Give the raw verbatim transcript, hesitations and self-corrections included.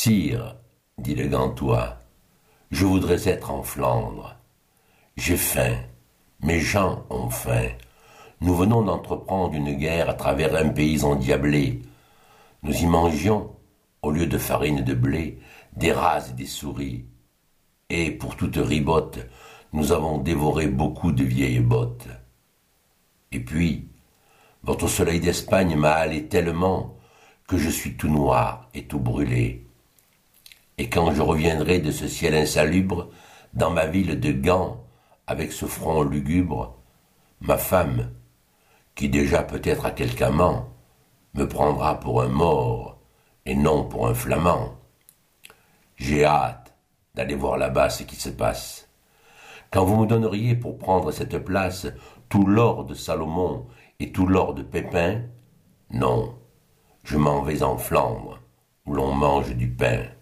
Sire, dit le Gantois, je voudrais être en Flandre. J'ai faim, mes gens ont faim. Nous venons d'entreprendre une guerre à travers un pays endiablé. Nous y mangions, au lieu de farine et de blé, des rats et des souris. Et pour toute ribote, nous avons dévoré beaucoup de vieilles bottes. Et puis, votre soleil d'Espagne m'a halé tellement que je suis tout noir et tout brûlé. Et quand je reviendrai de ce ciel insalubre, dans ma ville de Gand, avec ce front lugubre, ma femme, qui déjà peut-être a quelque amant, me prendra pour un mort et non pour un flamand. J'ai hâte d'aller voir là-bas ce qui se passe. Quand vous me donneriez pour prendre cette place tout l'or de Salomon et tout l'or de Pépin, non, je m'en vais en Flandre, où l'on mange du pain.